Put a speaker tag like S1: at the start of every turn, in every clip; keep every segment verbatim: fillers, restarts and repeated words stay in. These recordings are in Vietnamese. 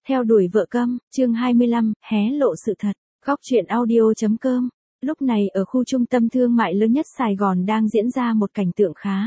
S1: Theo đuổi vợ câm, chương hai mươi lăm, hé lộ sự thật. Góc truyện audio.com. Lúc này ở khu trung tâm thương mại lớn nhất Sài Gòn đang diễn ra một cảnh tượng khá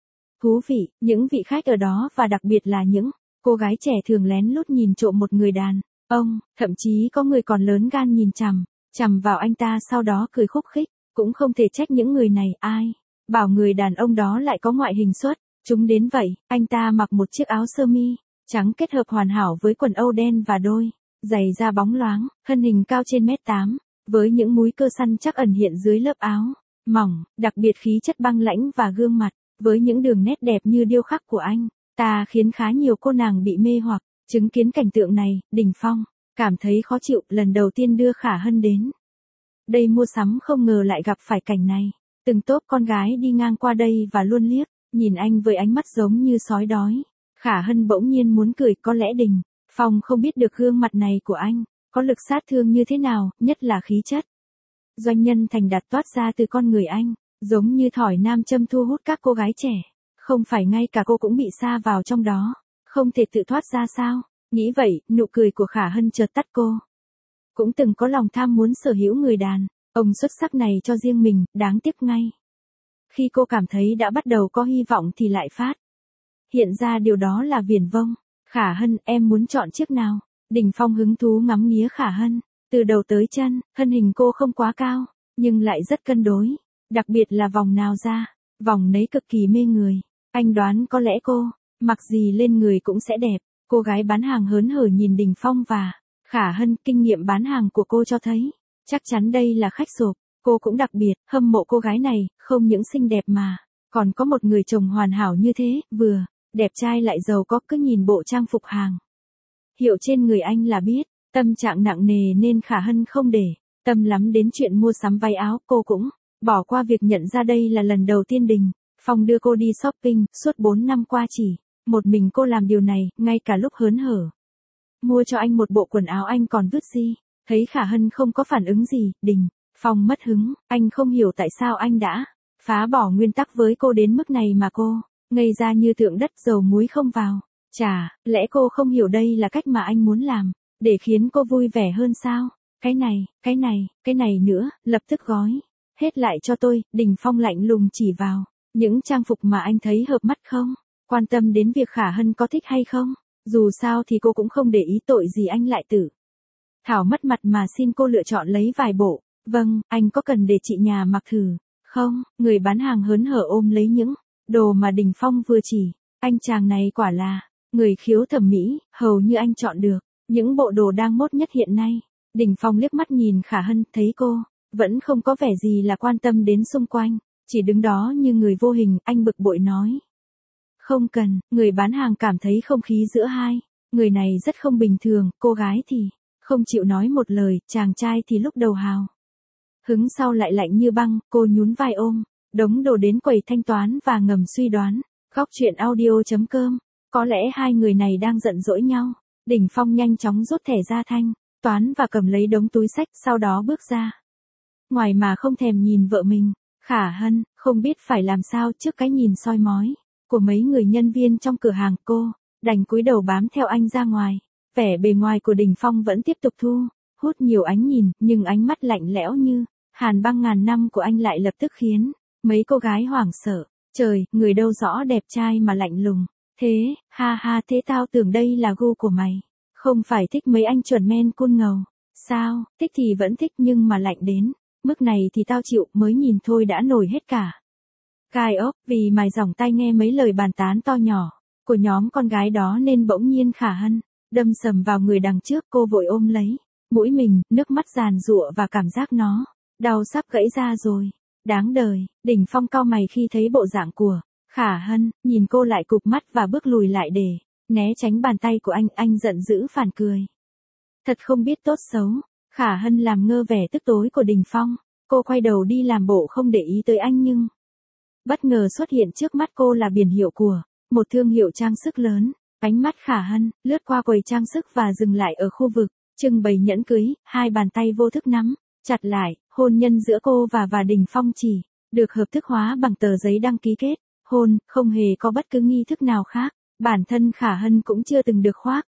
S1: thú vị, những vị khách ở đó và đặc biệt là những cô gái trẻ thường lén lút nhìn trộm một người đàn ông, thậm chí có người còn lớn gan nhìn chằm chằm vào anh ta sau đó cười khúc khích, cũng không thể trách những người này, ai bảo người đàn ông đó lại có ngoại hình xuất chúng đến vậy. Anh ta mặc một chiếc áo sơ mi trắng kết hợp hoàn hảo với quần âu đen và đôi giày da bóng loáng, thân hình cao trên mét tám, với những múi cơ săn chắc ẩn hiện dưới lớp áo mỏng, đặc biệt khí chất băng lãnh và gương mặt với những đường nét đẹp như điêu khắc của anh ta khiến khá nhiều cô nàng bị mê hoặc. Chứng kiến cảnh tượng này, Đình Phong cảm thấy khó chịu, lần đầu tiên đưa Khả Hân đến đây mua sắm không ngờ lại gặp phải cảnh này. Từng tốp con gái đi ngang qua đây và luôn liếc nhìn anh với ánh mắt giống như sói đói. Khả Hân bỗng nhiên muốn cười, có lẽ Đình Phong không biết được gương mặt này của anh có lực sát thương như thế nào, nhất là khí chất doanh nhân thành đạt toát ra từ con người anh, giống như thỏi nam châm thu hút các cô gái trẻ. Không phải ngay cả cô cũng bị sa vào trong đó, không thể tự thoát ra sao? Nghĩ vậy, nụ cười của Khả Hân chợt tắt. Cô cũng từng có lòng tham muốn sở hữu người đàn ông xuất sắc này cho riêng mình, đáng tiếc ngay khi cô cảm thấy đã bắt đầu có hy vọng thì lại phát hiện ra điều đó là viển vông. Khả Hân, em muốn chọn chiếc nào? Đình Phong hứng thú ngắm nghía Khả Hân, từ đầu tới chân, thân hình cô không quá cao, nhưng lại rất cân đối, đặc biệt là vòng nào ra, vòng nấy cực kỳ mê người. Anh đoán có lẽ cô, mặc gì lên người cũng sẽ đẹp. Cô gái bán hàng hớn hở nhìn Đình Phong và Khả Hân, kinh nghiệm bán hàng của cô cho thấy, chắc chắn đây là khách sộp. Cô cũng đặc biệt, hâm mộ cô gái này, không những xinh đẹp mà, còn có một người chồng hoàn hảo như thế, vừa đẹp trai lại giàu có. Cứ nhìn bộ trang phục hàng hiệu trên người anh là biết, tâm trạng nặng nề nên Khả Hân không để tâm lắm đến chuyện mua sắm váy áo. Cô cũng bỏ qua việc nhận ra đây là lần đầu tiên Đình Phong đưa cô đi shopping. Suốt bốn năm qua chỉ một mình cô làm điều này, ngay cả lúc hớn hở mua cho anh một bộ quần áo anh còn vứt đi. Thấy Khả Hân không có phản ứng gì, Đình Phong mất hứng, anh không hiểu tại sao anh đã phá bỏ nguyên tắc với cô đến mức này mà cô ngây ra như tượng đất, dầu muối không vào. Chà, lẽ cô không hiểu đây là cách mà anh muốn làm để khiến cô vui vẻ hơn sao? Cái này, cái này, cái này nữa, lập tức gói hết lại cho tôi. Đình Phong lạnh lùng chỉ vào những trang phục mà anh thấy hợp mắt, không quan tâm đến việc Khả Hân có thích hay không. Dù sao thì cô cũng không để ý, tội gì anh lại tự thảo mất mặt mà xin cô lựa chọn lấy vài bộ. Vâng, anh có cần để chị nhà mặc thử không? Người bán hàng hớn hở ôm lấy những đồ mà Đình Phong vừa chỉ. Anh chàng này quả là người khiếu thẩm mỹ, hầu như anh chọn được những bộ đồ đang mốt nhất hiện nay. Đình Phong liếc mắt nhìn Khả Hân, thấy cô vẫn không có vẻ gì là quan tâm đến xung quanh, chỉ đứng đó như người vô hình. Anh bực bội nói, không cần. Người bán hàng cảm thấy không khí giữa hai người này rất không bình thường. Cô gái thì không chịu nói một lời, chàng trai thì lúc đầu hào hứng sau lại lạnh như băng. Cô nhún vai ôm đống đồ đến quầy thanh toán và ngầm suy đoán. Góc truyện audio.com. Có lẽ hai người này đang giận dỗi nhau. Đình Phong nhanh chóng rút thẻ ra thanh toán và cầm lấy đống túi xách, sau đó bước ra ngoài mà không thèm nhìn vợ mình. Khả Hân không biết phải làm sao trước cái nhìn soi mói của mấy người nhân viên trong cửa hàng. Cô đành cúi đầu bám theo anh ra ngoài. Vẻ bề ngoài của Đình Phong vẫn tiếp tục thu hút nhiều ánh nhìn, nhưng ánh mắt lạnh lẽo như hàn băng ngàn năm của anh lại lập tức khiến mấy cô gái hoảng sợ. Trời, người đâu rõ đẹp trai mà lạnh lùng thế, ha ha. Thế tao tưởng đây là gu của mày, không phải thích mấy anh chuẩn men cool ngầu sao? Thích thì vẫn thích, nhưng mà lạnh đến mức này thì tao chịu. Mới nhìn thôi đã nổi hết cả gai ốc vì mài dòng tai nghe mấy lời bàn tán to nhỏ của nhóm con gái đó, nên bỗng nhiên Khả Hân đâm sầm vào người đằng trước. Cô vội ôm lấy mũi mình, nước mắt giàn giụa và cảm giác nó đau sắp gãy ra rồi. Đáng đời. Đình Phong cau mày khi thấy bộ dạng của Khả Hân, nhìn cô lại cụp mắt và bước lùi lại để né tránh bàn tay của anh. Anh giận dữ phản cười, thật không biết tốt xấu. Khả Hân làm ngơ vẻ tức tối của Đình Phong. Cô quay đầu đi làm bộ không để ý tới anh, nhưng bất ngờ xuất hiện trước mắt cô là biển hiệu của một thương hiệu trang sức lớn. Ánh mắt Khả Hân lướt qua quầy trang sức và dừng lại ở khu vực trưng bày nhẫn cưới. Hai bàn tay vô thức nắm chặt lại. Hôn nhân giữa cô và và Đình Phong chỉ được hợp thức hóa bằng tờ giấy đăng ký kết hôn, không hề có bất cứ nghi thức nào khác. Bản thân Khả Hân cũng chưa từng được khoác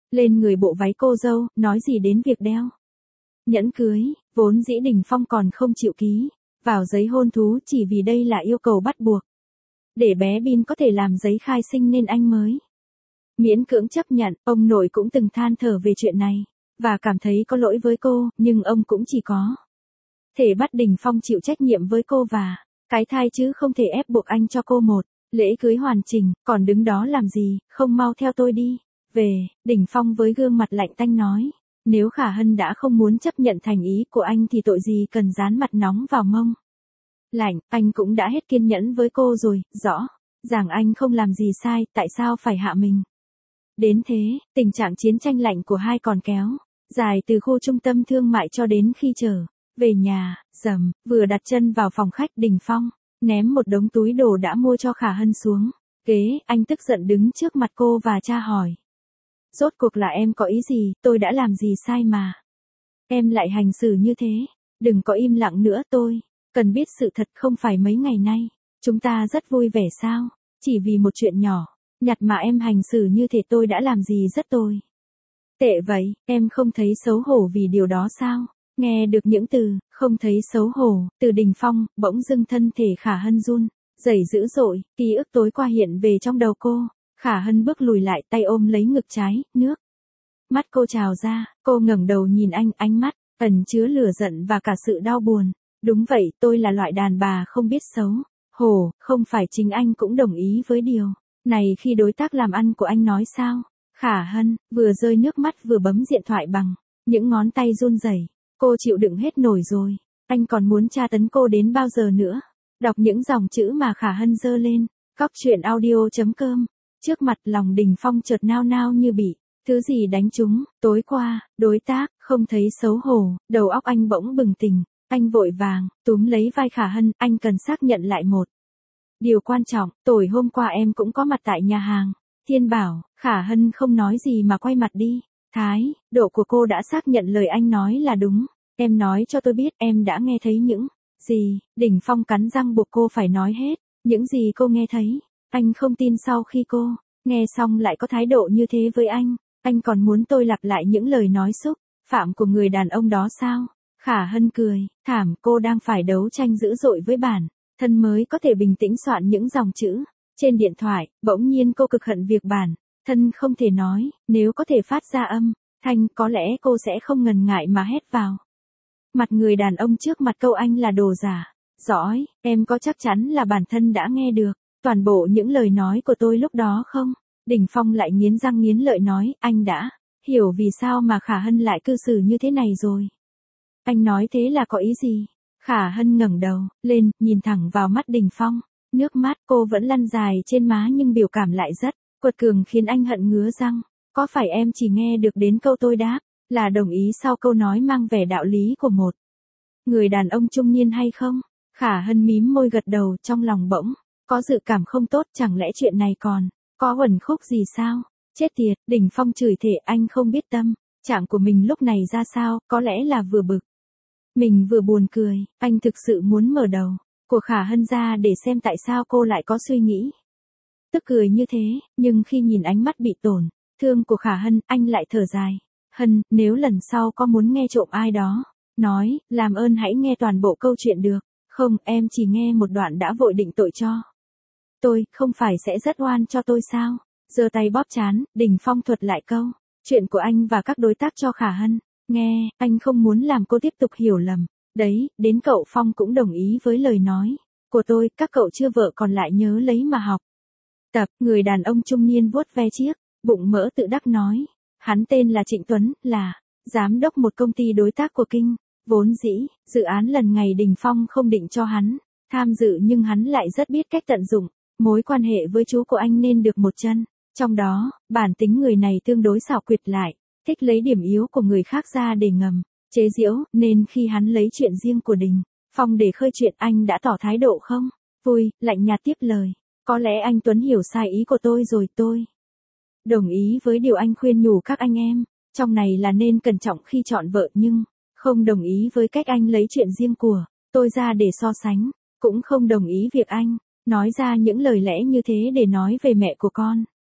S1: lên người bộ váy cô dâu, nói gì đến việc đeo nhẫn cưới, vốn dĩ Đình Phong còn không chịu ký vào giấy hôn thú chỉ vì đây là yêu cầu bắt buộc. Để bé Bin có thể làm giấy khai sinh nên anh mới miễn cưỡng chấp nhận. Ông nội cũng từng than thở về chuyện này, và cảm thấy có lỗi với cô, nhưng ông cũng chỉ có thể bắt Đình Phong chịu trách nhiệm với cô và cái thai chứ không thể ép buộc anh cho cô một lễ cưới hoàn chỉnh, còn đứng đó làm gì, không mau theo tôi đi. Về, Đình Phong với gương mặt lạnh tanh nói, nếu Khả Hân đã không muốn chấp nhận thành ý của anh thì tội gì cần dán mặt nóng vào mông lạnh, anh cũng đã hết kiên nhẫn với cô rồi, rõ ràng anh không làm gì sai, tại sao phải hạ mình đến thế. Tình trạng chiến tranh lạnh của hai còn kéo dài từ khu trung tâm thương mại cho đến khi trở về nhà. Dầm, vừa đặt chân vào phòng khách, Đình Phong ném một đống túi đồ đã mua cho Khả Hân xuống ghế, anh tức giận đứng trước mặt cô và tra hỏi. Rốt cuộc là em có ý gì, tôi đã làm gì sai mà em lại hành xử như thế? Đừng có im lặng nữa, tôi cần biết sự thật. Không phải mấy ngày nay chúng ta rất vui vẻ sao? Chỉ vì một chuyện nhỏ nhặt mà em hành xử như thể tôi đã làm gì rất tồi tệ vậy, em không thấy xấu hổ vì điều đó sao? Nghe được những từ không thấy xấu hổ từ Đình Phong, bỗng dưng thân thể Khả Hân run rẩy dữ dội, ký ức tối qua hiện về trong đầu cô. Khả Hân bước lùi lại, tay ôm lấy ngực trái, nước mắt cô trào ra, cô ngẩng đầu nhìn anh, ánh mắt ẩn chứa lửa giận và cả sự đau buồn. Đúng vậy, tôi là loại đàn bà không biết xấu hổ, không phải chính anh cũng đồng ý với điều này khi đối tác làm ăn của anh nói sao? Khả Hân vừa rơi nước mắt vừa bấm điện thoại bằng những ngón tay run rẩy. Cô chịu đựng hết nổi rồi, anh còn muốn tra tấn cô đến bao giờ nữa? Đọc những dòng chữ mà Khả Hân giơ lên, góc truyện audio chấm com. Trước mặt lòng Đình Phong chợt nao nao như bị thứ gì đánh trúng. Tối qua, đối tác không thấy xấu hổ, đầu óc anh bỗng bừng tỉnh. Anh vội vàng túm lấy vai Khả Hân, anh cần xác nhận lại một điều quan trọng. Tối hôm qua em cũng có mặt tại nhà hàng Thiên Bảo. Khả Hân không nói gì mà quay mặt đi. Thái độ của cô đã xác nhận lời anh nói là đúng. Em nói cho tôi biết em đã nghe thấy những gì? Đình Phong cắn răng buộc cô phải nói hết những gì cô nghe thấy. Anh không tin sau khi cô nghe xong lại có thái độ như thế với anh. Anh còn muốn tôi lặp lại những lời nói xúc phạm của người đàn ông đó sao? Khả Hân cười thảm, cô đang phải đấu tranh dữ dội với bản thân mới có thể bình tĩnh soạn những dòng chữ trên điện thoại. Bỗng nhiên cô cực hận việc bản thân không thể nói, nếu có thể phát ra âm thanh có lẽ cô sẽ không ngần ngại mà hét vào mặt người đàn ông trước mặt câu anh là đồ giả. Giỏi, em có chắc chắn là bản thân đã nghe được toàn bộ những lời nói của tôi lúc đó không? Đình Phong lại nghiến răng nghiến lợi nói, anh đã hiểu vì sao mà Khả Hân lại cư xử như thế này rồi. Anh nói thế là có ý gì? Khả Hân ngẩng đầu lên, nhìn thẳng vào mắt Đình Phong. Nước mắt cô vẫn lăn dài trên má nhưng biểu cảm lại rất quật cường khiến anh hận ngứa răng. Có phải em chỉ nghe được đến câu tôi đáp là đồng ý sau câu nói mang vẻ đạo lý của một người đàn ông trung niên hay không? Khả Hân mím môi gật đầu, trong lòng bỗng có dự cảm không tốt. Chẳng lẽ chuyện này còn có uẩn khúc gì sao? Chết tiệt, Đình Phong chửi thề. Anh không biết tâm trạng của mình lúc này ra sao, có lẽ là vừa bực mình vừa buồn cười. Anh thực sự muốn mở đầu của Khả Hân ra để xem tại sao cô lại có suy nghĩ tức cười như thế, nhưng khi nhìn ánh mắt bị tổn thương của Khả Hân, anh lại thở dài. Hân, nếu lần sau có muốn nghe trộm ai đó nói, làm ơn hãy nghe toàn bộ câu chuyện được không? Em chỉ nghe một đoạn đã vội định tội cho tôi, không phải sẽ rất oan cho tôi sao? Giơ tay bóp trán, Đình Phong thuật lại câu chuyện của anh và các đối tác cho Khả Hân nghe. Anh không muốn làm cô tiếp tục hiểu lầm. Đấy, đến cậu Phong cũng đồng ý với lời nói của tôi. Các cậu chưa vợ còn lại nhớ lấy mà học tập. Người đàn ông trung niên vuốt ve chiếc bụng mỡ tự đắc nói. Hắn tên là Trịnh Tuấn, là giám đốc một công ty đối tác của Kinh. Vốn dĩ, dự án lần này Đình Phong không định cho hắn tham dự, nhưng hắn lại rất biết cách tận dụng mối quan hệ với chú của anh nên được một chân. Trong đó, bản tính người này tương đối xảo quyệt, lại thích lấy điểm yếu của người khác ra để ngầm chế giễu, nên khi hắn lấy chuyện riêng của Đình Phong để khơi chuyện, anh đã tỏ thái độ không vui, lạnh nhạt tiếp lời. Có lẽ anh Tuấn hiểu sai ý của tôi rồi. Tôi đồng ý với điều anh khuyên nhủ các anh em trong này là nên cẩn trọng khi chọn vợ, nhưng không đồng ý với cách anh lấy chuyện riêng của tôi ra để so sánh. Cũng không đồng ý việc anh nói ra những lời lẽ như thế để nói về mẹ của con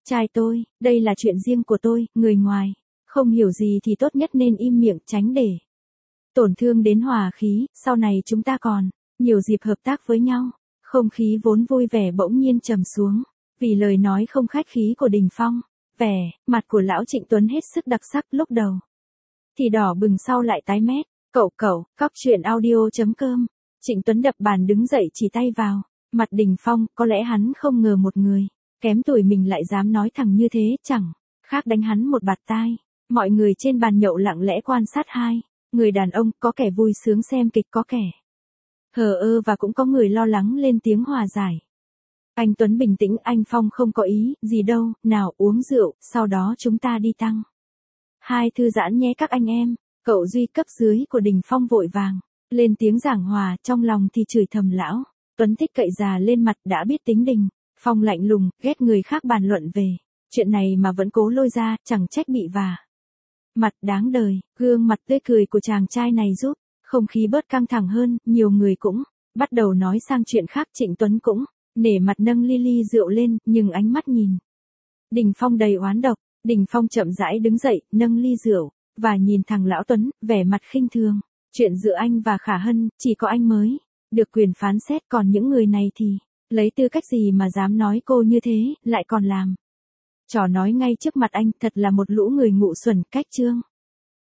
S1: Trai tôi, đây là chuyện riêng của tôi, người ngoài. Không hiểu gì thì tốt nhất nên im miệng tránh để tổn thương đến hòa khí, sau này chúng ta còn nhiều dịp hợp tác với nhau. Không khí vốn vui vẻ bỗng nhiên trầm xuống, vì lời nói không khách khí của Đình Phong. Vẻ mặt của lão Trịnh Tuấn hết sức đặc sắc, lúc đầu thì đỏ bừng sau lại tái mét. Cậu cậu, cóc truyện audio chấm com. Trịnh Tuấn đập bàn đứng dậy chỉ tay vào mặt Đình Phong, có lẽ hắn không ngờ một người kém tuổi mình lại dám nói thẳng như thế, chẳng khác đánh hắn một bạt tai. Mọi người trên bàn nhậu lặng lẽ quan sát hai người đàn ông, có kẻ vui sướng xem kịch, có kẻ hờ ơ và cũng có người lo lắng lên tiếng hòa giải. Anh Tuấn bình tĩnh, anh Phong không có ý gì đâu, nào uống rượu, sau đó chúng ta đi tăng hai thư giãn nhé các anh em. Cậu Duy cấp dưới của Đình Phong vội vàng lên tiếng giảng hòa, trong lòng thì chửi thầm lão Tuấn thích cậy già lên mặt, đã biết tính Đình Phong lạnh lùng, ghét người khác bàn luận về chuyện này mà vẫn cố lôi ra, chẳng trách bị vả mặt đáng đời. Gương mặt tươi cười của chàng trai này giúp không khí bớt căng thẳng hơn, nhiều người cũng bắt đầu nói sang chuyện khác. Trịnh Tuấn cũng nể mặt nâng ly ly rượu lên, nhưng ánh mắt nhìn Đình Phong đầy oán độc. Đình Phong chậm rãi đứng dậy, nâng ly rượu và nhìn thẳng lão Tuấn, vẻ mặt khinh thường. Chuyện giữa anh và Khả Hân, chỉ có anh mới được quyền phán xét, còn những người này thì lấy tư cách gì mà dám nói cô như thế, lại còn làm trò nói ngay trước mặt anh, thật là một lũ người ngu xuẩn. Cách chương